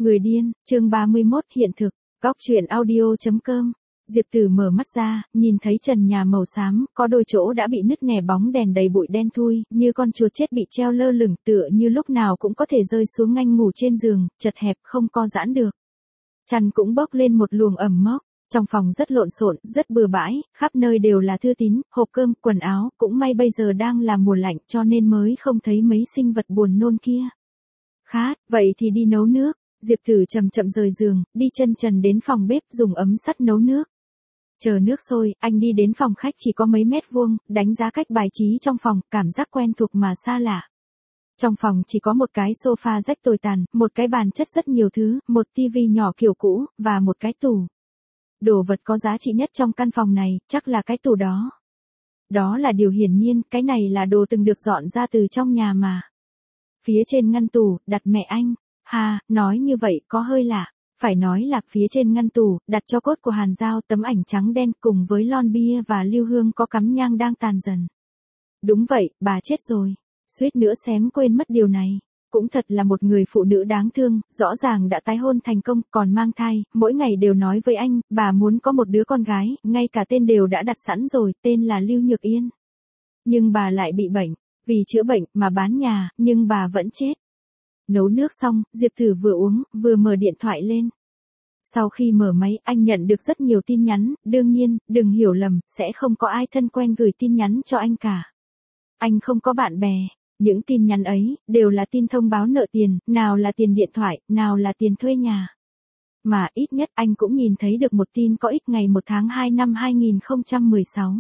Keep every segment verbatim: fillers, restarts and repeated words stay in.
Người điên, chương ba mươi mốt hiện thực, góc truyện audio.com. Diệp Tử mở mắt ra, nhìn thấy trần nhà màu xám, có đôi chỗ đã bị nứt nẻ bóng đèn đầy bụi đen thui, như con chuột chết bị treo lơ lửng tựa như lúc nào cũng có thể rơi xuống nganh ngủ trên giường, chật hẹp không co giãn được. Chăn cũng bốc lên một luồng ẩm mốc, trong phòng rất lộn xộn, rất bừa bãi, khắp nơi đều là thư tín, hộp cơm, quần áo, cũng may bây giờ đang là mùa lạnh cho nên mới không thấy mấy sinh vật buồn nôn kia. Khát, vậy thì đi nấu nước. Diệp Tử chậm chậm rời giường, đi chân trần đến phòng bếp dùng ấm sắt nấu nước. Chờ nước sôi, anh đi đến phòng khách chỉ có mấy mét vuông, đánh giá cách bài trí trong phòng, cảm giác quen thuộc mà xa lạ. Trong phòng chỉ có một cái sofa rách tồi tàn, một cái bàn chất rất nhiều thứ, một tivi nhỏ kiểu cũ, và một cái tủ. Đồ vật có giá trị nhất trong căn phòng này, chắc là cái tủ đó. Đó là điều hiển nhiên, cái này là đồ từng được dọn ra từ trong nhà mà. Phía trên ngăn tủ, đặt mẹ anh. Ha, nói như vậy có hơi lạ, phải nói là phía trên ngăn tủ, đặt cho cốt của Hàn Giao, tấm ảnh trắng đen cùng với lon bia và lưu hương có cắm nhang đang tàn dần. Đúng vậy, bà chết rồi. Suýt nữa xém quên mất điều này. Cũng thật là một người phụ nữ đáng thương, rõ ràng đã tái hôn thành công, còn mang thai, mỗi ngày đều nói với anh, bà muốn có một đứa con gái, ngay cả tên đều đã đặt sẵn rồi, tên là Lưu Nhược Yên. Nhưng bà lại bị bệnh, vì chữa bệnh mà bán nhà, nhưng bà vẫn chết. Nấu nước xong, Diệp Tử vừa uống, vừa mở điện thoại lên. Sau khi mở máy, anh nhận được rất nhiều tin nhắn, đương nhiên, đừng hiểu lầm, sẽ không có ai thân quen gửi tin nhắn cho anh cả. Anh không có bạn bè, những tin nhắn ấy, đều là tin thông báo nợ tiền, nào là tiền điện thoại, nào là tiền thuê nhà. Mà ít nhất anh cũng nhìn thấy được một tin có ích ngày một tháng hai năm hai nghìn không trăm mười sáu.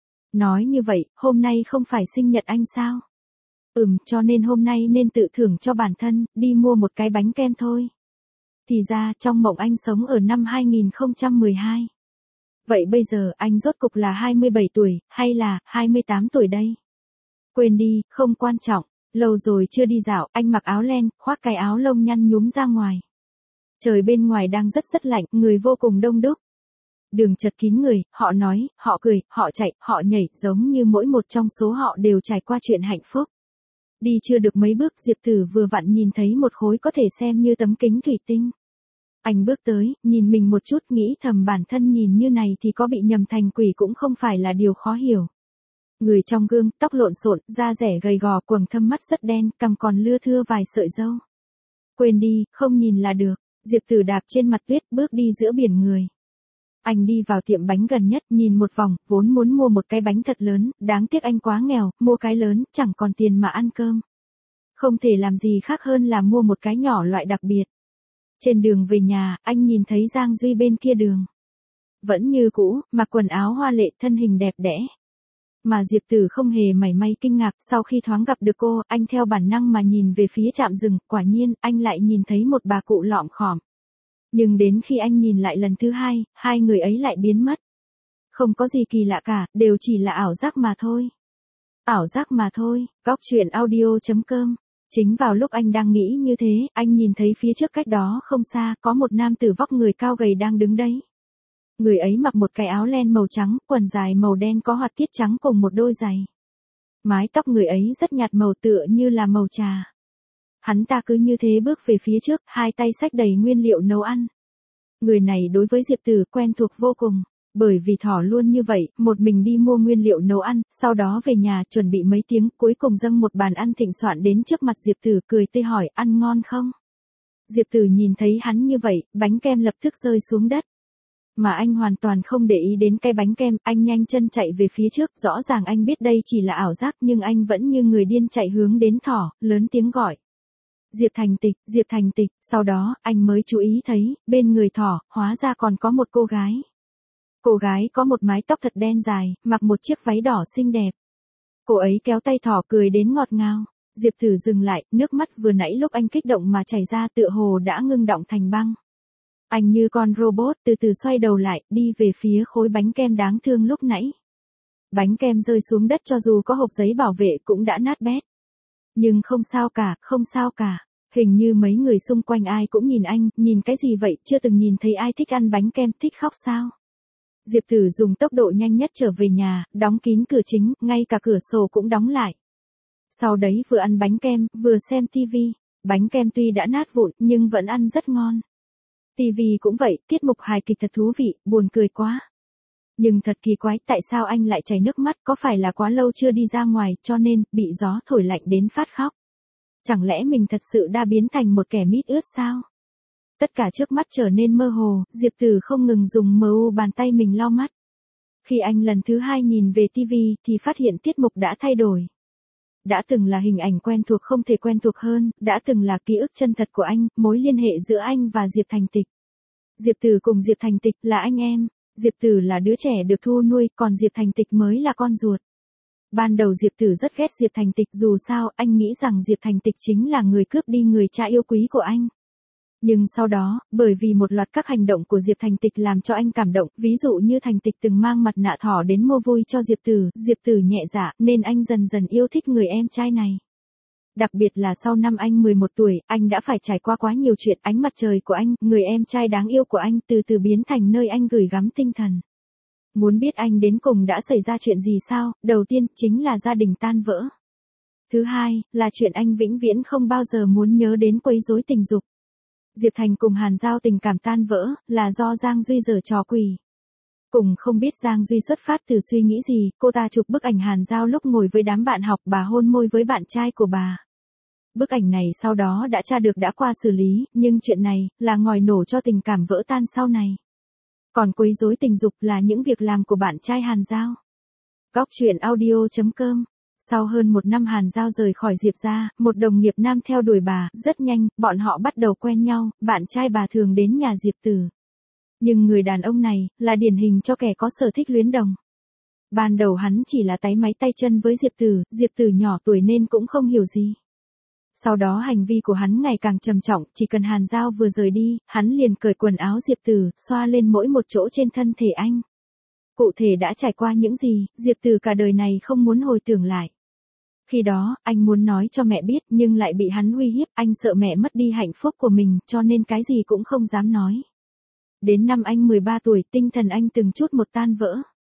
Nói như vậy, hôm nay không phải sinh nhật anh sao? Ừm, cho nên hôm nay nên tự thưởng cho bản thân, đi mua một cái bánh kem thôi. Thì ra, trong mộng anh sống ở năm hai nghìn không trăm mười hai. Vậy bây giờ, anh rốt cục là hai mươi bảy tuổi, hay là, hai mươi tám tuổi đây? Quên đi, không quan trọng, lâu rồi chưa đi dạo, anh mặc áo len, khoác cái áo lông nhăn nhúm ra ngoài. Trời bên ngoài đang rất rất lạnh, người vô cùng đông đúc. Đường chật kín người, họ nói, họ cười, họ chạy, họ nhảy, giống như mỗi một trong số họ đều trải qua chuyện hạnh phúc. Đi chưa được mấy bước, Diệp Tử vừa vặn nhìn thấy một khối có thể xem như tấm kính thủy tinh. Anh bước tới, nhìn mình một chút, nghĩ thầm bản thân nhìn như này thì có bị nhầm thành quỷ cũng không phải là điều khó hiểu. Người trong gương, tóc lộn xộn, da rẻ gầy gò, quầng thâm mắt rất đen, cằm còn lưa thưa vài sợi râu. Quên đi, không nhìn là được. Diệp Tử đạp trên mặt tuyết, bước đi giữa biển người. Anh đi vào tiệm bánh gần nhất, nhìn một vòng, vốn muốn mua một cái bánh thật lớn, đáng tiếc anh quá nghèo, mua cái lớn, chẳng còn tiền mà ăn cơm. Không thể làm gì khác hơn là mua một cái nhỏ loại đặc biệt. Trên đường về nhà, anh nhìn thấy Giang Duy bên kia đường. Vẫn như cũ, mặc quần áo hoa lệ, thân hình đẹp đẽ. Mà Diệp Tử không hề mảy may kinh ngạc, sau khi thoáng gặp được cô, anh theo bản năng mà nhìn về phía trạm dừng, quả nhiên, anh lại nhìn thấy một bà cụ lọm khòm. Nhưng đến khi anh nhìn lại lần thứ hai, hai người ấy lại biến mất. Không có gì kỳ lạ cả, đều chỉ là ảo giác mà thôi. Ảo giác mà thôi, góc truyện audio.com. Chính vào lúc anh đang nghĩ như thế, anh nhìn thấy phía trước cách đó không xa, có một nam tử vóc người cao gầy đang đứng đấy. Người ấy mặc một cái áo len màu trắng, quần dài màu đen có họa tiết trắng cùng một đôi giày. Mái tóc người ấy rất nhạt màu tựa như là màu trà. Hắn ta cứ như thế bước về phía trước, hai tay xách đầy nguyên liệu nấu ăn. Người này đối với Diệp Tử quen thuộc vô cùng, bởi vì thỏ luôn như vậy, một mình đi mua nguyên liệu nấu ăn, sau đó về nhà chuẩn bị mấy tiếng, cuối cùng dâng một bàn ăn thịnh soạn đến trước mặt Diệp Tử, cười tươi hỏi, ăn ngon không? Diệp Tử nhìn thấy hắn như vậy, bánh kem lập tức rơi xuống đất. Mà anh hoàn toàn không để ý đến cái bánh kem, anh nhanh chân chạy về phía trước, rõ ràng anh biết đây chỉ là ảo giác nhưng anh vẫn như người điên chạy hướng đến thỏ, lớn tiếng gọi. Diệp Thành Tịch, Diệp Thành Tịch, sau đó, anh mới chú ý thấy, bên người thỏ, hóa ra còn có một cô gái. Cô gái có một mái tóc thật đen dài, mặc một chiếc váy đỏ xinh đẹp. Cô ấy kéo tay thỏ cười đến ngọt ngào. Diệp Tử dừng lại, nước mắt vừa nãy lúc anh kích động mà chảy ra tựa hồ đã ngưng đọng thành băng. Anh như con robot từ từ xoay đầu lại, đi về phía khối bánh kem đáng thương lúc nãy. Bánh kem rơi xuống đất cho dù có hộp giấy bảo vệ cũng đã nát bét. Nhưng không sao cả, không sao cả. Hình như mấy người xung quanh ai cũng nhìn anh, nhìn cái gì vậy, chưa từng nhìn thấy ai thích ăn bánh kem, thích khóc sao? Diệp Tử dùng tốc độ nhanh nhất trở về nhà, đóng kín cửa chính, ngay cả cửa sổ cũng đóng lại. Sau đấy vừa ăn bánh kem, vừa xem tivi. Bánh kem tuy đã nát vụn nhưng vẫn ăn rất ngon. Tivi cũng vậy, tiết mục hài kịch thật thú vị, buồn cười quá. Nhưng thật kỳ quái, tại sao anh lại chảy nước mắt, có phải là quá lâu chưa đi ra ngoài, cho nên, bị gió thổi lạnh đến phát khóc. Chẳng lẽ mình thật sự đã biến thành một kẻ mít ướt sao? Tất cả trước mắt trở nên mơ hồ, Diệp Tử không ngừng dùng mờ u bàn tay mình lau mắt. Khi anh lần thứ hai nhìn về tivi, thì phát hiện tiết mục đã thay đổi. Đã từng là hình ảnh quen thuộc không thể quen thuộc hơn, đã từng là ký ức chân thật của anh, mối liên hệ giữa anh và Diệp Thành Tịch. Diệp Tử cùng Diệp Thành Tịch là anh em. Diệp Tử là đứa trẻ được thu nuôi, còn Diệp Thành Tịch mới là con ruột. Ban đầu Diệp Tử rất ghét Diệp Thành Tịch, dù sao, anh nghĩ rằng Diệp Thành Tịch chính là người cướp đi người cha yêu quý của anh. Nhưng sau đó, bởi vì một loạt các hành động của Diệp Thành Tịch làm cho anh cảm động, ví dụ như Thành Tịch từng mang mặt nạ thỏ đến mua vui cho Diệp Tử, Diệp Tử nhẹ dạ, nên anh dần dần yêu thích người em trai này. Đặc biệt là sau năm anh mười một tuổi, anh đã phải trải qua quá nhiều chuyện, ánh mặt trời của anh, người em trai đáng yêu của anh từ từ biến thành nơi anh gửi gắm tinh thần. Muốn biết anh đến cùng đã xảy ra chuyện gì sao? Đầu tiên, chính là gia đình tan vỡ. Thứ hai, là chuyện anh vĩnh viễn không bao giờ muốn nhớ đến quấy rối tình dục. Diệp Thành cùng Hàn Giao tình cảm tan vỡ, là do Giang Duy giở trò quỷ. Cùng không biết Giang Duy xuất phát từ suy nghĩ gì, cô ta chụp bức ảnh Hàn Giao lúc ngồi với đám bạn học, bà hôn môi với bạn trai của bà. Bức ảnh này sau đó đã tra được đã qua xử lý, nhưng chuyện này, là ngòi nổ cho tình cảm vỡ tan sau này. Còn quấy rối tình dục là những việc làm của bạn trai Hàn Giao. Góc truyện audio chấm com. Sau hơn một năm Hàn Giao rời khỏi Diệp gia, một đồng nghiệp nam theo đuổi bà, rất nhanh, bọn họ bắt đầu quen nhau, bạn trai bà thường đến nhà Diệp Tử. Nhưng người đàn ông này, là điển hình cho kẻ có sở thích luyến đồng. Ban đầu hắn chỉ là táy máy tay chân với Diệp Tử, Diệp Tử nhỏ tuổi nên cũng không hiểu gì. Sau đó hành vi của hắn ngày càng trầm trọng, chỉ cần Hàn Giao vừa rời đi, hắn liền cởi quần áo Diệp Tử, xoa lên mỗi một chỗ trên thân thể anh. Cụ thể đã trải qua những gì, Diệp Tử cả đời này không muốn hồi tưởng lại. Khi đó, anh muốn nói cho mẹ biết nhưng lại bị hắn uy hiếp, anh sợ mẹ mất đi hạnh phúc của mình, cho nên cái gì cũng không dám nói. Đến năm anh mười ba tuổi, tinh thần anh từng chút một tan vỡ.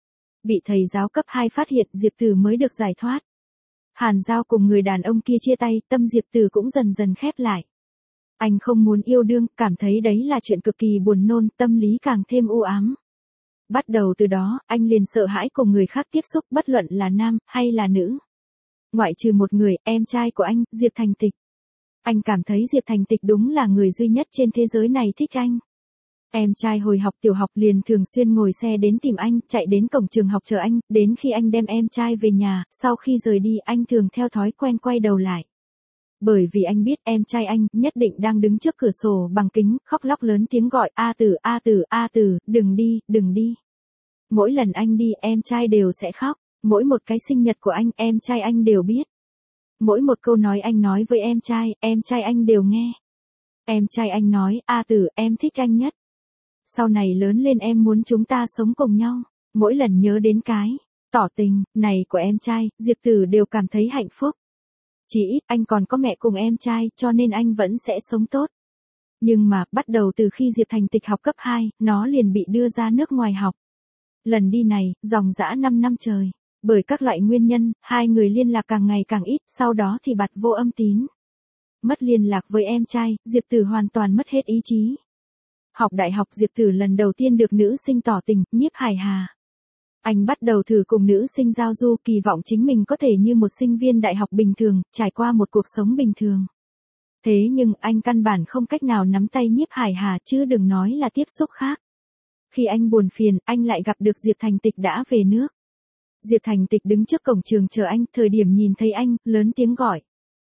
Bị thầy giáo cấp hai phát hiện, Diệp Tử mới được giải thoát. Hàn Giao cùng người đàn ông kia chia tay, tâm Diệp Tử cũng dần dần khép lại. Anh không muốn yêu đương, cảm thấy đấy là chuyện cực kỳ buồn nôn, tâm lý càng thêm u ám. Bắt đầu từ đó, anh liền sợ hãi cùng người khác tiếp xúc, bất luận là nam, hay là nữ. Ngoại trừ một người, em trai của anh, Diệp Thành Tịch. Anh cảm thấy Diệp Thành Tịch đúng là người duy nhất trên thế giới này thích anh. Em trai hồi học tiểu học liền thường xuyên ngồi xe đến tìm anh, chạy đến cổng trường học chờ anh, đến khi anh đem em trai về nhà, sau khi rời đi anh thường theo thói quen quay đầu lại. Bởi vì anh biết em trai anh nhất định đang đứng trước cửa sổ bằng kính, khóc lóc lớn tiếng gọi A Tử, A Tử, A Tử, đừng đi, đừng đi. Mỗi lần anh đi em trai đều sẽ khóc, mỗi một cái sinh nhật của anh em trai anh đều biết. Mỗi một câu nói anh nói với em trai, em trai anh đều nghe. Em trai anh nói, A Tử, em thích anh nhất. Sau này lớn lên em muốn chúng ta sống cùng nhau. Mỗi lần nhớ đến cái tỏ tình này của em trai, Diệp Tử đều cảm thấy hạnh phúc. Chỉ ít anh còn có mẹ cùng em trai, cho nên anh vẫn sẽ sống tốt. Nhưng mà, bắt đầu từ khi Diệp Thành Tịch học cấp hai, nó liền bị đưa ra nước ngoài học. Lần đi này, dòng dã năm năm trời. Bởi các loại nguyên nhân, hai người liên lạc càng ngày càng ít, sau đó thì bặt vô âm tín. Mất liên lạc với em trai, Diệp Tử hoàn toàn mất hết ý chí. Học đại học Diệp Tử lần đầu tiên được nữ sinh tỏ tình, Nhiếp Hải Hà. Anh bắt đầu thử cùng nữ sinh giao du, kỳ vọng chính mình có thể như một sinh viên đại học bình thường, trải qua một cuộc sống bình thường. Thế nhưng anh căn bản không cách nào nắm tay Nhiếp Hải Hà, chứ đừng nói là tiếp xúc khác. Khi anh buồn phiền, anh lại gặp được Diệp Thành Tịch đã về nước. Diệp Thành Tịch đứng trước cổng trường chờ anh, thời điểm nhìn thấy anh, lớn tiếng gọi.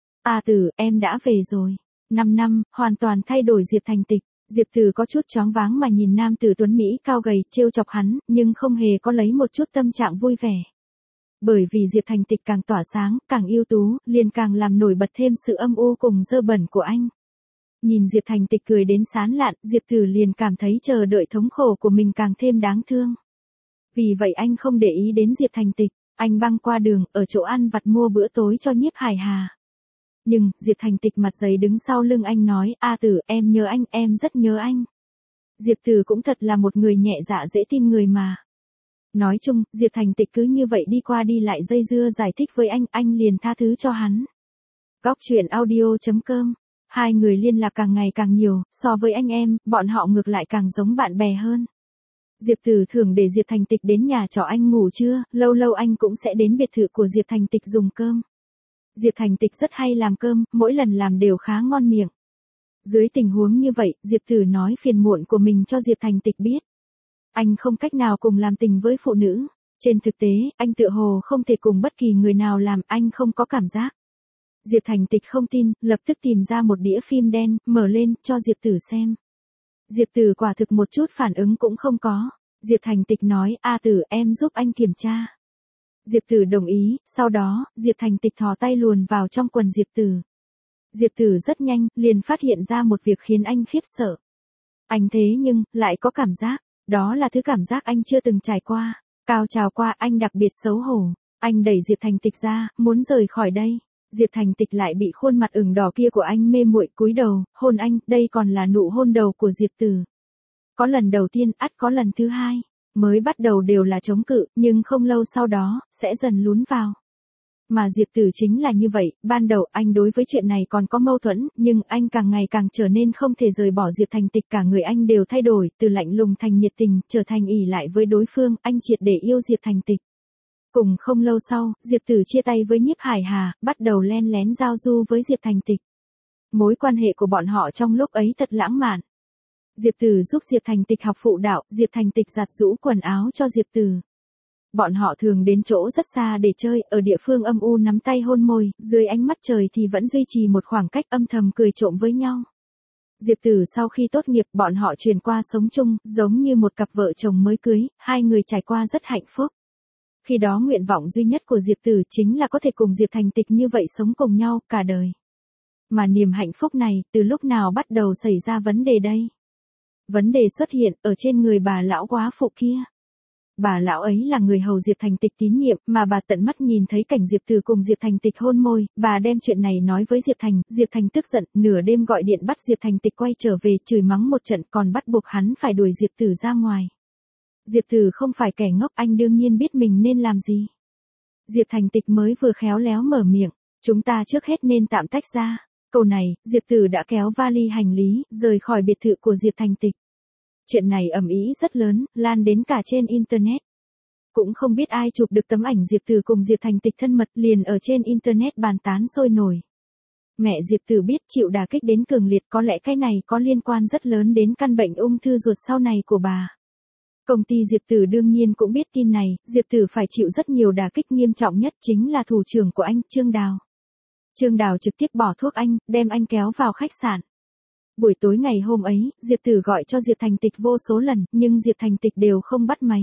A Tử, em đã về rồi. Năm năm, hoàn toàn thay đổi Diệp Thành Tịch. Diệp Tử có chút choáng váng mà nhìn nam tử tuấn Mỹ cao gầy, trêu chọc hắn, nhưng không hề có lấy một chút tâm trạng vui vẻ. Bởi vì Diệp Thành Tịch càng tỏa sáng, càng ưu tú, liền càng làm nổi bật thêm sự âm u cùng dơ bẩn của anh. Nhìn Diệp Thành Tịch cười đến sán lạn, Diệp Tử liền cảm thấy chờ đợi thống khổ của mình càng thêm đáng thương. Vì vậy anh không để ý đến Diệp Thành Tịch, anh băng qua đường, ở chỗ ăn vặt mua bữa tối cho Nhiếp Hải Hà. Nhưng, Diệp Thành Tịch mặt dày đứng sau lưng anh nói, A Tử, em nhớ anh, em rất nhớ anh. Diệp Tử cũng thật là một người nhẹ dạ dễ tin người mà. Nói chung, Diệp Thành Tịch cứ như vậy đi qua đi lại dây dưa giải thích với anh, anh liền tha thứ cho hắn. Góc truyện audio chấm com Hai người liên lạc càng ngày càng nhiều, so với anh em, bọn họ ngược lại càng giống bạn bè hơn. Diệp Tử thường để Diệp Thành Tịch đến nhà trọ anh ngủ trưa, lâu lâu anh cũng sẽ đến biệt thự của Diệp Thành Tịch dùng cơm. Diệp Thành Tịch rất hay làm cơm, mỗi lần làm đều khá ngon miệng. Dưới tình huống như vậy, Diệp Tử nói phiền muộn của mình cho Diệp Thành Tịch biết. Anh không cách nào cùng làm tình với phụ nữ. Trên thực tế, anh tựa hồ không thể cùng bất kỳ người nào làm, anh không có cảm giác. Diệp Thành Tịch không tin, lập tức tìm ra một đĩa phim đen, mở lên, cho Diệp Tử xem. Diệp Tử quả thực một chút phản ứng cũng không có. Diệp Thành Tịch nói, A Tử em giúp anh kiểm tra. Diệp Tử đồng ý, sau đó, Diệp Thành Tịch thò tay luồn vào trong quần Diệp Tử. Diệp Tử rất nhanh, liền phát hiện ra một việc khiến anh khiếp sợ. Anh thế nhưng, lại có cảm giác, đó là thứ cảm giác anh chưa từng trải qua. Cao trào qua anh đặc biệt xấu hổ. Anh đẩy Diệp Thành Tịch ra, muốn rời khỏi đây. Diệp Thành Tịch lại bị khuôn mặt ửng đỏ kia của anh mê muội, cúi đầu, hôn anh, đây còn là nụ hôn đầu của Diệp Tử. Có lần đầu tiên, ắt có lần thứ hai. Mới bắt đầu đều là chống cự, nhưng không lâu sau đó, sẽ dần lún vào. Mà Diệp Tử chính là như vậy, ban đầu anh đối với chuyện này còn có mâu thuẫn, nhưng anh càng ngày càng trở nên không thể rời bỏ Diệp Thành Tịch, cả người anh đều thay đổi, từ lạnh lùng thành nhiệt tình, trở thành ỷ lại với đối phương, anh triệt để yêu Diệp Thành Tịch. Cùng không lâu sau, Diệp Tử chia tay với Nhiếp Hải Hà, bắt đầu len lén giao du với Diệp Thành Tịch. Mối quan hệ của bọn họ trong lúc ấy thật lãng mạn. Diệp Tử giúp Diệp Thành Tịch học phụ đạo, Diệp Thành Tịch giặt giũ quần áo cho Diệp Tử. Bọn họ thường đến chỗ rất xa để chơi, ở địa phương âm u nắm tay hôn môi, dưới ánh mắt trời thì vẫn duy trì một khoảng cách, âm thầm cười trộm với nhau. Diệp Tử sau khi tốt nghiệp, bọn họ chuyển qua sống chung, giống như một cặp vợ chồng mới cưới, hai người trải qua rất hạnh phúc. Khi đó nguyện vọng duy nhất của Diệp Tử chính là có thể cùng Diệp Thành Tịch như vậy sống cùng nhau cả đời. Mà niềm hạnh phúc này, từ lúc nào bắt đầu xảy ra vấn đề đây? Vấn đề xuất hiện ở trên người bà lão quá phụ kia. Bà lão ấy là người hầu Diệp Thành Tịch tín nhiệm, mà bà tận mắt nhìn thấy cảnh Diệp Tử cùng Diệp Thành Tịch hôn môi, bà đem chuyện này nói với Diệp Thành, Diệp Thành tức giận, nửa đêm gọi điện bắt Diệp Thành Tịch quay trở về, chửi mắng một trận, còn bắt buộc hắn phải đuổi Diệp Tử ra ngoài. Diệp Tử không phải kẻ ngốc, anh đương nhiên biết mình nên làm gì. Diệp Thành Tịch mới vừa khéo léo mở miệng, chúng ta trước hết nên tạm tách ra. Câu này, Diệp Tử đã kéo vali hành lý, rời khỏi biệt thự của Diệp Thành Tịch. Chuyện này ầm ĩ rất lớn, lan đến cả trên Internet. Cũng không biết ai chụp được tấm ảnh Diệp Tử cùng Diệp Thành Tịch thân mật, liền ở trên Internet bàn tán sôi nổi. Mẹ Diệp Tử biết chịu đả kích đến cường liệt, có lẽ cái này có liên quan rất lớn đến căn bệnh ung thư ruột sau này của bà. Công ty Diệp Tử đương nhiên cũng biết tin này, Diệp Tử phải chịu rất nhiều đả kích, nghiêm trọng nhất chính là thủ trưởng của anh, Trương Đào. Trương Đào trực tiếp bỏ thuốc anh, đem anh kéo vào khách sạn. Buổi tối ngày hôm ấy, Diệp Tử gọi cho Diệp Thành Tịch vô số lần, nhưng Diệp Thành Tịch đều không bắt máy.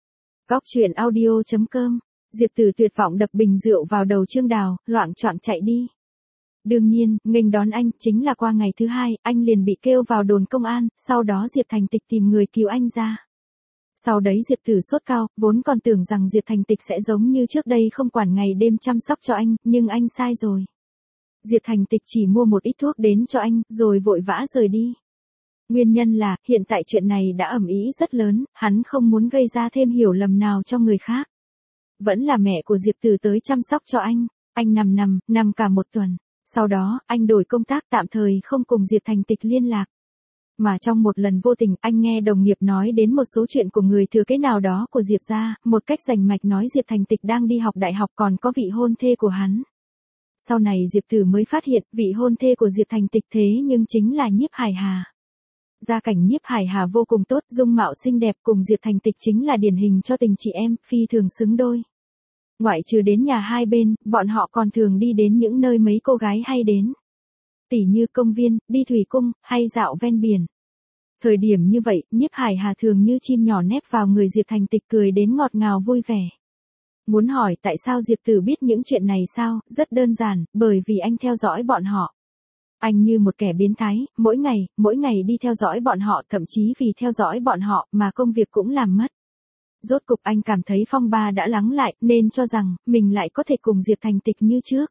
Góc truyện audio chấm com, Diệp Tử tuyệt vọng đập bình rượu vào đầu Trương Đào, loạng choạng chạy đi. Đương nhiên, nghênh đón anh, chính là qua ngày thứ hai, anh liền bị kêu vào đồn công an, sau đó Diệp Thành Tịch tìm người cứu anh ra. Sau đấy Diệp Tử sốt cao, vốn còn tưởng rằng Diệp Thành Tịch sẽ giống như trước đây không quản ngày đêm chăm sóc cho anh, nhưng anh sai rồi. Diệp Thành Tịch chỉ mua một ít thuốc đến cho anh, rồi vội vã rời đi. Nguyên nhân là, hiện tại chuyện này đã ầm ĩ rất lớn, hắn không muốn gây ra thêm hiểu lầm nào cho người khác. Vẫn là mẹ của Diệp Tử tới chăm sóc cho anh, anh nằm nằm, nằm cả một tuần. Sau đó, anh đổi công tác, tạm thời không cùng Diệp Thành Tịch liên lạc. Mà trong một lần vô tình, anh nghe đồng nghiệp nói đến một số chuyện của người thừa kế nào đó của Diệp gia, một cách rành mạch nói Diệp Thành Tịch đang đi học đại học, còn có vị hôn thê của hắn. Sau này Diệp Tử mới phát hiện, vị hôn thê của Diệp Thành Tịch thế nhưng chính là Nhiếp Hải Hà. Gia cảnh Nhiếp Hải Hà vô cùng tốt, dung mạo xinh đẹp, cùng Diệp Thành Tịch chính là điển hình cho tình chị em, phi thường xứng đôi. Ngoại trừ đến nhà hai bên, bọn họ còn thường đi đến những nơi mấy cô gái hay đến. Tỉ như công viên, đi thủy cung, hay dạo ven biển. Thời điểm như vậy, Nhiếp Hải Hà thường như chim nhỏ nép vào người Diệp Thành Tịch, cười đến ngọt ngào vui vẻ. Muốn hỏi tại sao Diệp Tử biết những chuyện này sao, rất đơn giản, bởi vì anh theo dõi bọn họ. Anh như một kẻ biến thái, mỗi ngày, mỗi ngày đi theo dõi bọn họ, thậm chí vì theo dõi bọn họ mà công việc cũng làm mất. Rốt cục anh cảm thấy phong ba đã lắng lại, nên cho rằng, mình lại có thể cùng Diệp Thành Tịch như trước.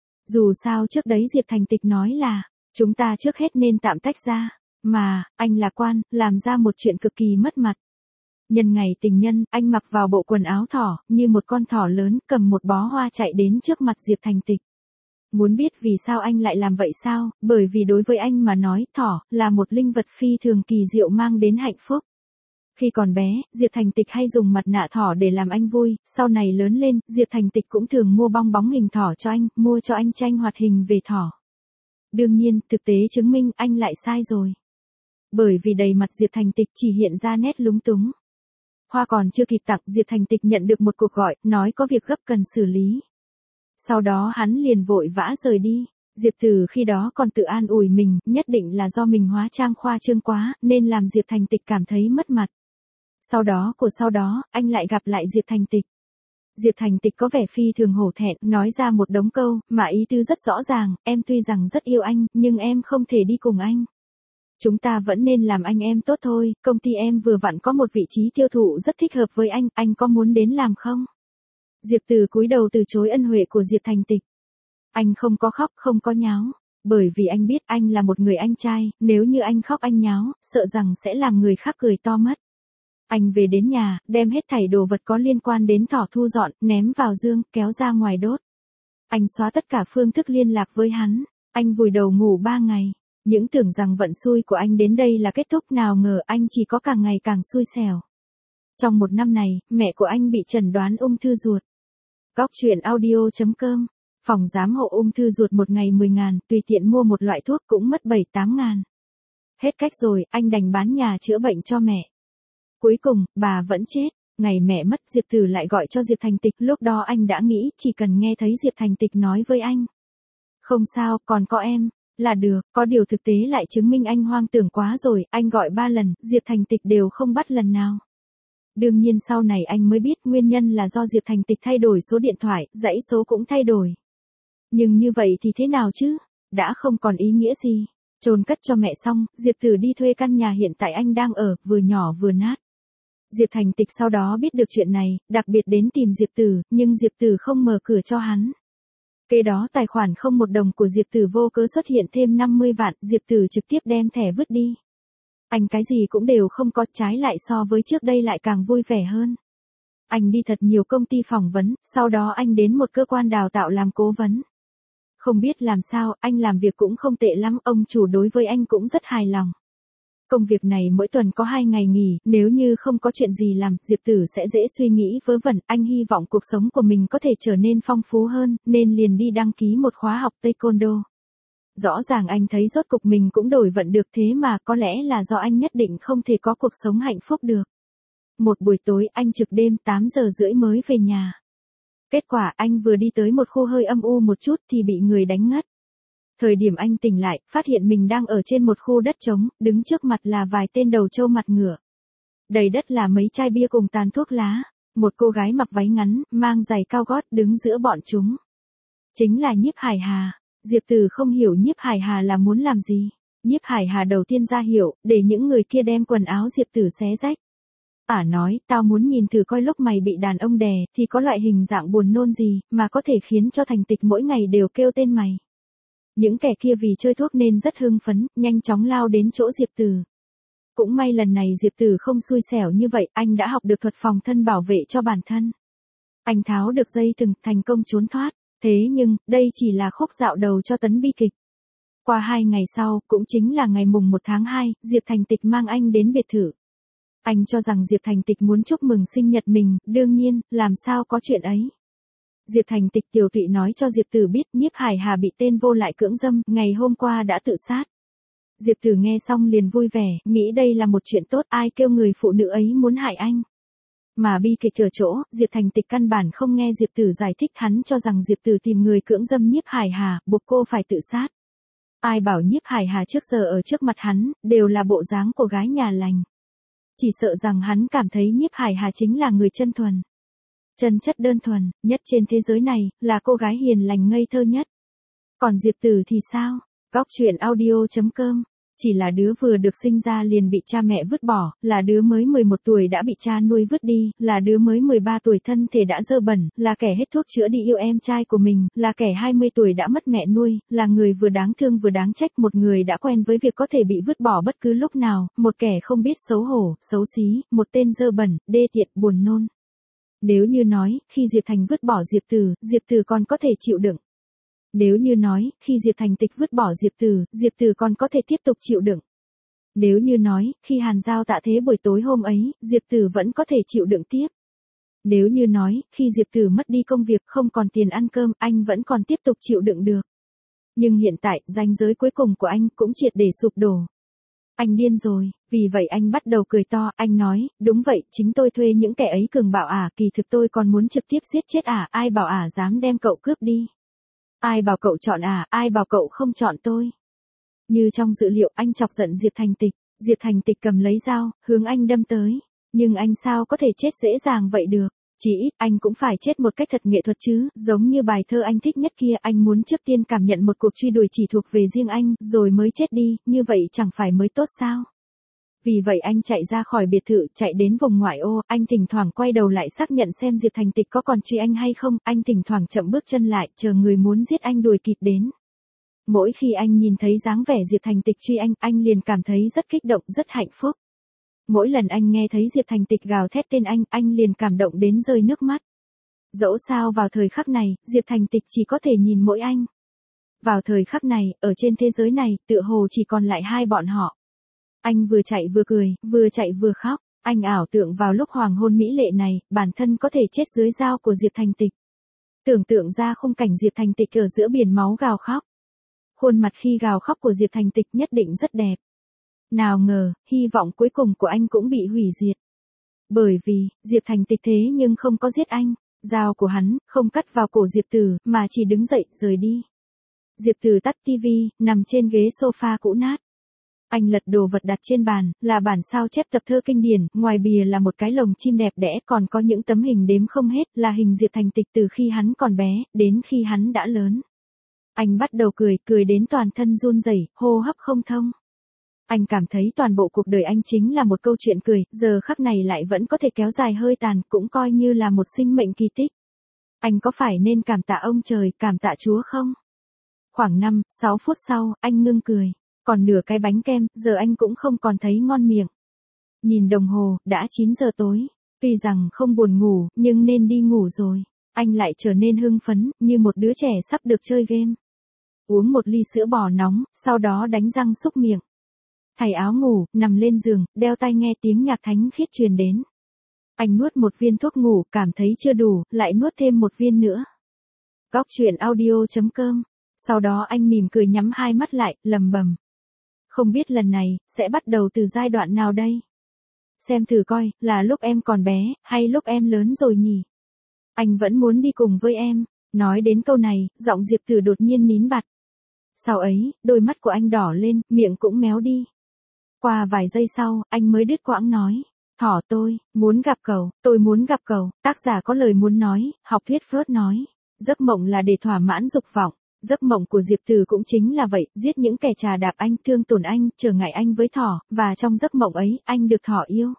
Dù sao trước đấy Diệp Thành Tịch nói là, chúng ta trước hết nên tạm tách ra, mà, anh là quan, làm ra một chuyện cực kỳ mất mặt. Nhân ngày tình nhân, anh mặc vào bộ quần áo thỏ, như một con thỏ lớn, cầm một bó hoa chạy đến trước mặt Diệp Thành Tịch. Muốn biết vì sao anh lại làm vậy sao? Bởi vì đối với anh mà nói, thỏ là một linh vật phi thường kỳ diệu mang đến hạnh phúc. Khi còn bé, Diệp Thành Tịch hay dùng mặt nạ thỏ để làm anh vui, sau này lớn lên, Diệp Thành Tịch cũng thường mua bong bóng hình thỏ cho anh, mua cho anh tranh hoạt hình về thỏ. Đương nhiên, thực tế chứng minh anh lại sai rồi. Bởi vì đầy mặt Diệp Thành Tịch chỉ hiện ra nét lúng túng. Hoa còn chưa kịp tặng, Diệp Thành Tịch nhận được một cuộc gọi, nói có việc gấp cần xử lý. Sau đó hắn liền vội vã rời đi. Diệp Tử khi đó còn tự an ủi mình, nhất định là do mình hóa trang khoa trương quá, nên làm Diệp Thành Tịch cảm thấy mất mặt. Sau đó của sau đó, anh lại gặp lại Diệp Thành Tịch. Diệp Thành Tịch có vẻ phi thường hổ thẹn, nói ra một đống câu, mà ý tư rất rõ ràng, em tuy rằng rất yêu anh, nhưng em không thể đi cùng anh. Chúng ta vẫn nên làm anh em tốt thôi, công ty em vừa vặn có một vị trí tiêu thụ rất thích hợp với anh, anh có muốn đến làm không? Diệp Từ cúi đầu từ chối ân huệ của Diệp Thành Tịch. Anh không có khóc, không có nháo, bởi vì anh biết anh là một người anh trai, nếu như anh khóc anh nháo, sợ rằng sẽ làm người khác cười to mất. Anh về đến nhà, đem hết thảy đồ vật có liên quan đến thỏ thu dọn, ném vào dương, kéo ra ngoài đốt. Anh xóa tất cả phương thức liên lạc với hắn, anh vùi đầu ngủ ba ngày. Những tưởng rằng vận xui của anh đến đây là kết thúc, nào ngờ anh chỉ có càng ngày càng xui xẻo. Trong một năm này, mẹ của anh bị chẩn đoán ung thư ruột. Góc truyện audio chấm com. Phòng giám hộ ung thư ruột một ngày mười ngàn, tùy tiện mua một loại thuốc cũng mất bảy tám ngàn. Hết cách rồi, anh đành bán nhà chữa bệnh cho mẹ. Cuối cùng, bà vẫn chết. Ngày mẹ mất, Diệp Tử lại gọi cho Diệp Thành Tịch, lúc đó anh đã nghĩ chỉ cần nghe thấy Diệp Thành Tịch nói với anh. Không sao, còn có em. Là được, có điều thực tế lại chứng minh anh hoang tưởng quá rồi, anh gọi ba lần, Diệp Thành Tịch đều không bắt lần nào. Đương nhiên sau này anh mới biết nguyên nhân là do Diệp Thành Tịch thay đổi số điện thoại, dãy số cũng thay đổi. Nhưng như vậy thì thế nào chứ? Đã không còn ý nghĩa gì. Chôn cất cho mẹ xong, Diệp Tử đi thuê căn nhà hiện tại anh đang ở, vừa nhỏ vừa nát. Diệp Thành Tịch sau đó biết được chuyện này, đặc biệt đến tìm Diệp Tử, nhưng Diệp Tử không mở cửa cho hắn. Kế đó tài khoản không một đồng của Diệp Tử vô cớ xuất hiện thêm năm mươi vạn, Diệp Tử trực tiếp đem thẻ vứt đi. Anh cái gì cũng đều không có, trái lại so với trước đây lại càng vui vẻ hơn. Anh đi thật nhiều công ty phỏng vấn, sau đó anh đến một cơ quan đào tạo làm cố vấn. Không biết làm sao, anh làm việc cũng không tệ lắm, ông chủ đối với anh cũng rất hài lòng. Công việc này mỗi tuần có hai ngày nghỉ, nếu như không có chuyện gì làm, Diệp Tử sẽ dễ suy nghĩ vớ vẩn, anh hy vọng cuộc sống của mình có thể trở nên phong phú hơn, nên liền đi đăng ký một khóa học Taekwondo. Rõ ràng anh thấy rốt cục mình cũng đổi vận được, thế mà có lẽ là do anh nhất định không thể có cuộc sống hạnh phúc được. Một buổi tối anh trực đêm tám giờ rưỡi mới về nhà. Kết quả anh vừa đi tới một khu hơi âm u một chút thì bị người đánh ngất. Thời điểm anh tỉnh lại, phát hiện mình đang ở trên một khu đất trống, đứng trước mặt là vài tên đầu trâu mặt ngựa. Đầy đất là mấy chai bia cùng tàn thuốc lá. Một cô gái mặc váy ngắn, mang giày cao gót đứng giữa bọn chúng. Chính là Nhiếp Hải Hà. Diệp Tử không hiểu Nhiếp Hải Hà là muốn làm gì. Nhiếp Hải Hà đầu tiên ra hiệu, để những người kia đem quần áo Diệp Tử xé rách. Ả nói, tao muốn nhìn thử coi lúc mày bị đàn ông đè, thì có loại hình dạng buồn nôn gì, mà có thể khiến cho Thành Tịch mỗi ngày đều kêu tên mày. Những kẻ kia vì chơi thuốc nên rất hưng phấn, nhanh chóng lao đến chỗ Diệp Tử. Cũng may lần này Diệp Tử không xui xẻo như vậy, anh đã học được thuật phòng thân bảo vệ cho bản thân. Anh tháo được dây thừng, thành công trốn thoát. Thế nhưng, đây chỉ là khúc dạo đầu cho tấn bi kịch. Qua hai ngày sau, cũng chính là ngày mùng một tháng hai, Diệp Thành Tịch mang anh đến biệt thự. Anh cho rằng Diệp Thành Tịch muốn chúc mừng sinh nhật mình, đương nhiên, làm sao có chuyện ấy. Diệp Thành Tịch tiều tụy nói cho Diệp Tử biết Nhiếp Hải Hà bị tên vô lại cưỡng dâm, ngày hôm qua đã tự sát. Diệp Tử nghe xong liền vui vẻ, nghĩ đây là một chuyện tốt, ai kêu người phụ nữ ấy muốn hại anh. Mà bi kịch ở chỗ, Diệp Thành Tịch căn bản không nghe Diệp Tử giải thích, hắn cho rằng Diệp Tử tìm người cưỡng dâm Nhiếp Hải Hà, buộc cô phải tự sát. Ai bảo Nhiếp Hải Hà trước giờ ở trước mặt hắn, đều là bộ dáng của gái nhà lành. Chỉ sợ rằng hắn cảm thấy Nhiếp Hải Hà chính là người chân thuần. Chân chất đơn thuần, nhất trên thế giới này, là cô gái hiền lành ngây thơ nhất. Còn Diệp Tử thì sao? Góc truyện audio chấm com. Chỉ là đứa vừa được sinh ra liền bị cha mẹ vứt bỏ, là đứa mới mười một tuổi đã bị cha nuôi vứt đi, là đứa mới mười ba tuổi thân thể đã dơ bẩn, là kẻ hết thuốc chữa đi yêu em trai của mình, là kẻ hai mươi tuổi đã mất mẹ nuôi, là người vừa đáng thương vừa đáng trách, một người đã quen với việc có thể bị vứt bỏ bất cứ lúc nào, một kẻ không biết xấu hổ, xấu xí, một tên dơ bẩn, đê tiện, buồn nôn. Nếu như nói, khi Diệp Thành vứt bỏ Diệp Tử, Diệp Tử còn có thể chịu đựng. Nếu như nói, khi Diệp Thành Tịch vứt bỏ Diệp Tử, Diệp Tử còn có thể tiếp tục chịu đựng. Nếu như nói, khi Hàn Giao tạ thế buổi tối hôm ấy, Diệp Tử vẫn có thể chịu đựng tiếp. Nếu như nói, khi Diệp Tử mất đi công việc không còn tiền ăn cơm, anh vẫn còn tiếp tục chịu đựng được. Nhưng hiện tại, ranh giới cuối cùng của anh cũng triệt để sụp đổ. Anh điên rồi, vì vậy anh bắt đầu cười to, anh nói, đúng vậy, chính tôi thuê những kẻ ấy cường bạo ả, kỳ thực tôi còn muốn trực tiếp giết chết ả, ai bảo ả dám đem cậu cướp đi. Ai bảo cậu chọn ả, ai bảo cậu không chọn tôi. Như trong dự liệu, anh chọc giận Diệp Thành Tịch, Diệp Thành Tịch cầm lấy dao, hướng anh đâm tới. Nhưng anh sao có thể chết dễ dàng vậy được, chỉ ít anh cũng phải chết một cách thật nghệ thuật chứ, giống như bài thơ anh thích nhất kia, anh muốn trước tiên cảm nhận một cuộc truy đuổi chỉ thuộc về riêng anh, rồi mới chết đi, như vậy chẳng phải mới tốt sao. Vì vậy anh chạy ra khỏi biệt thự, chạy đến vùng ngoại ô, anh thỉnh thoảng quay đầu lại xác nhận xem Diệp Thành Tịch có còn truy anh hay không, anh thỉnh thoảng chậm bước chân lại, chờ người muốn giết anh đuổi kịp đến. Mỗi khi anh nhìn thấy dáng vẻ Diệp Thành Tịch truy anh, anh liền cảm thấy rất kích động, rất hạnh phúc. Mỗi lần anh nghe thấy Diệp Thành Tịch gào thét tên anh, anh liền cảm động đến rơi nước mắt. Dẫu sao vào thời khắc này, Diệp Thành Tịch chỉ có thể nhìn mỗi anh. Vào thời khắc này, ở trên thế giới này, tựa hồ chỉ còn lại hai bọn họ. Anh vừa chạy vừa cười, vừa chạy vừa khóc, anh ảo tưởng vào lúc hoàng hôn mỹ lệ này, bản thân có thể chết dưới dao của Diệp Thành Tịch. Tưởng tượng ra khung cảnh Diệp Thành Tịch ở giữa biển máu gào khóc. Khuôn mặt khi gào khóc của Diệp Thành Tịch nhất định rất đẹp. Nào ngờ, hy vọng cuối cùng của anh cũng bị hủy diệt. Bởi vì, Diệp Thành Tịch thế nhưng không có giết anh, dao của hắn, không cắt vào cổ Diệp Tử, mà chỉ đứng dậy, rời đi. Diệp Tử tắt tivi, nằm trên ghế sofa cũ nát. Anh lật đồ vật đặt trên bàn, là bản sao chép tập thơ kinh điển, ngoài bìa là một cái lồng chim đẹp đẽ, còn có những tấm hình đếm không hết, là hình Diệp Thành Tịch từ khi hắn còn bé, đến khi hắn đã lớn. Anh bắt đầu cười, cười đến toàn thân run rẩy, hô hấp không thông. Anh cảm thấy toàn bộ cuộc đời anh chính là một câu chuyện cười, giờ khắc này lại vẫn có thể kéo dài hơi tàn, cũng coi như là một sinh mệnh kỳ tích. Anh có phải nên cảm tạ ông trời, cảm tạ Chúa không? Khoảng năm, sáu phút sau, anh ngưng cười. Còn nửa cái bánh kem, giờ anh cũng không còn thấy ngon miệng. Nhìn đồng hồ, đã chín giờ tối. Tuy rằng không buồn ngủ, nhưng nên đi ngủ rồi. Anh lại trở nên hưng phấn, như một đứa trẻ sắp được chơi game. Uống một ly sữa bò nóng, sau đó đánh răng súc miệng. Thay áo ngủ, nằm lên giường, đeo tai nghe tiếng nhạc thánh khiết truyền đến. Anh nuốt một viên thuốc ngủ, cảm thấy chưa đủ, lại nuốt thêm một viên nữa. Góc truyện audio chấm com. Sau đó anh mỉm cười nhắm hai mắt lại, lầm bầm. Không biết lần này, sẽ bắt đầu từ giai đoạn nào đây? Xem thử coi, là lúc em còn bé, hay lúc em lớn rồi nhỉ? Anh vẫn muốn đi cùng với em. Nói đến câu này, giọng Diệp Tử đột nhiên nín bặt. Sau ấy, đôi mắt của anh đỏ lên, miệng cũng méo đi. Qua vài giây sau, anh mới đứt quãng nói. Thỏ tôi, muốn gặp cậu, tôi muốn gặp cậu. Tác giả có lời muốn nói, học thuyết Freud nói. Giấc mộng là để thỏa mãn dục vọng. Giấc mộng của Diệp Tử cũng chính là vậy, giết những kẻ trà đạp anh, thương tổn anh, trở ngại anh với thỏ, và trong giấc mộng ấy, anh được thỏ yêu.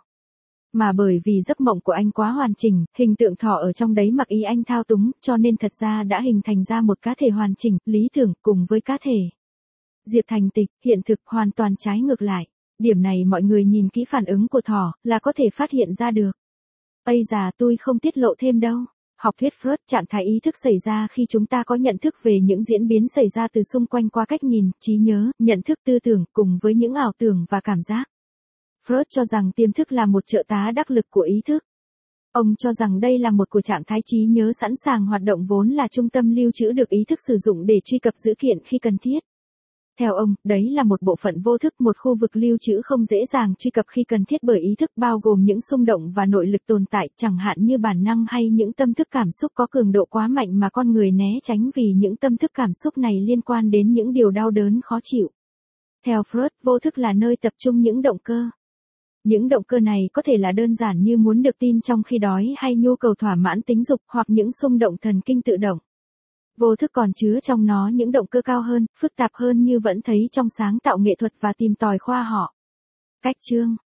Mà bởi vì giấc mộng của anh quá hoàn chỉnh, hình tượng thỏ ở trong đấy mặc ý anh thao túng, cho nên thật ra đã hình thành ra một cá thể hoàn chỉnh, lý tưởng, cùng với cá thể. Diệp Thành Tịch, hiện thực hoàn toàn trái ngược lại. Điểm này mọi người nhìn kỹ phản ứng của thỏ, là có thể phát hiện ra được. Ây già, tôi không tiết lộ thêm đâu. Học thuyết Freud, trạng thái ý thức xảy ra khi chúng ta có nhận thức về những diễn biến xảy ra từ xung quanh qua cách nhìn, trí nhớ, nhận thức tư tưởng, cùng với những ảo tưởng và cảm giác. Freud cho rằng tiềm thức là một trợ tá đắc lực của ý thức. Ông cho rằng đây là một của trạng thái trí nhớ sẵn sàng hoạt động vốn là trung tâm lưu trữ được ý thức sử dụng để truy cập dữ kiện khi cần thiết. Theo ông, đấy là một bộ phận vô thức, một khu vực lưu trữ không dễ dàng truy cập khi cần thiết bởi ý thức, bao gồm những xung động và nội lực tồn tại, chẳng hạn như bản năng hay những tâm thức cảm xúc có cường độ quá mạnh mà con người né tránh vì những tâm thức cảm xúc này liên quan đến những điều đau đớn khó chịu. Theo Freud, vô thức là nơi tập trung những động cơ. Những động cơ này có thể là đơn giản như muốn được tin trong khi đói hay nhu cầu thỏa mãn tính dục hoặc những xung động thần kinh tự động. Vô thức còn chứa trong nó những động cơ cao hơn, phức tạp hơn như vẫn thấy trong sáng tạo nghệ thuật và tìm tòi khoa học. Cách chương